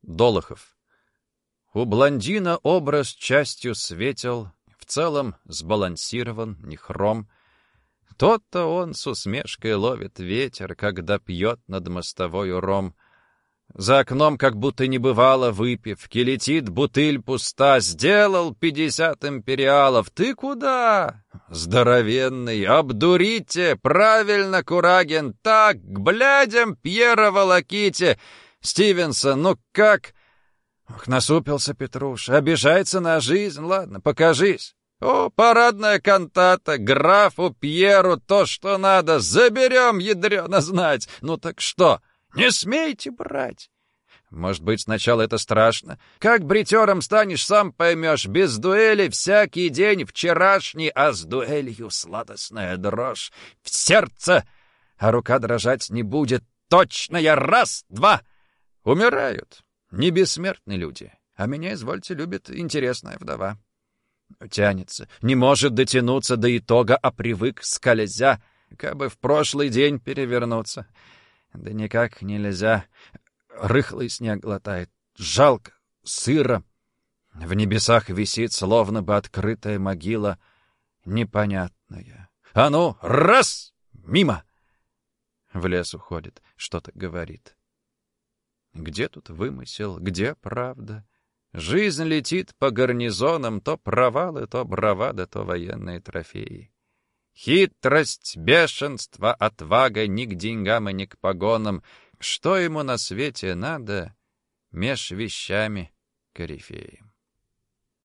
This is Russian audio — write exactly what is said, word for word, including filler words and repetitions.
Долохов. У блондина образ частью светел, в целом сбалансирован, не хром. Тот-то он с усмешкой ловит ветер, когда пьет над мостовою ром. За окном, как будто не бывало выпивки, летит бутыль пуста. Сделал пятьдесят империалов. Ты куда? Здоровенный, обдурите. Правильно, Курагин. Так, к блядям Пьера волоките. Стивенсон, ну как? Ох, насупился Петруша. Обижается на жизнь. Ладно, покажись. О, парадная кантата. Графу Пьеру то, что надо. Заберем, ядрёно знать. Ну так что? Не смейте брать. Может быть, сначала это страшно. Как бритером станешь, сам поймешь. Без дуэли всякий день вчерашний, а с дуэлью сладостная дрожь в сердце. А рука дрожать не будет. Точно я раз, два. Умирают. Не бессмертны люди. А меня, извольте, любит интересная вдова. Тянется. Не может дотянуться до итога, а привык, скользя. Кабы в прошлый день перевернуться. Да никак нельзя. Рыхлый снег глотает. Жалко, сыро. В небесах висит, словно бы открытая могила, непонятная. А ну, раз! Мимо! В лес уходит, что-то говорит. Где тут вымысел, где правда? Жизнь летит по гарнизонам, то провалы, то бравада, то военные трофеи. Хитрость, бешенство, отвага ни к деньгам и ни к погонам. Что ему на свете надо меж вещами корифеи?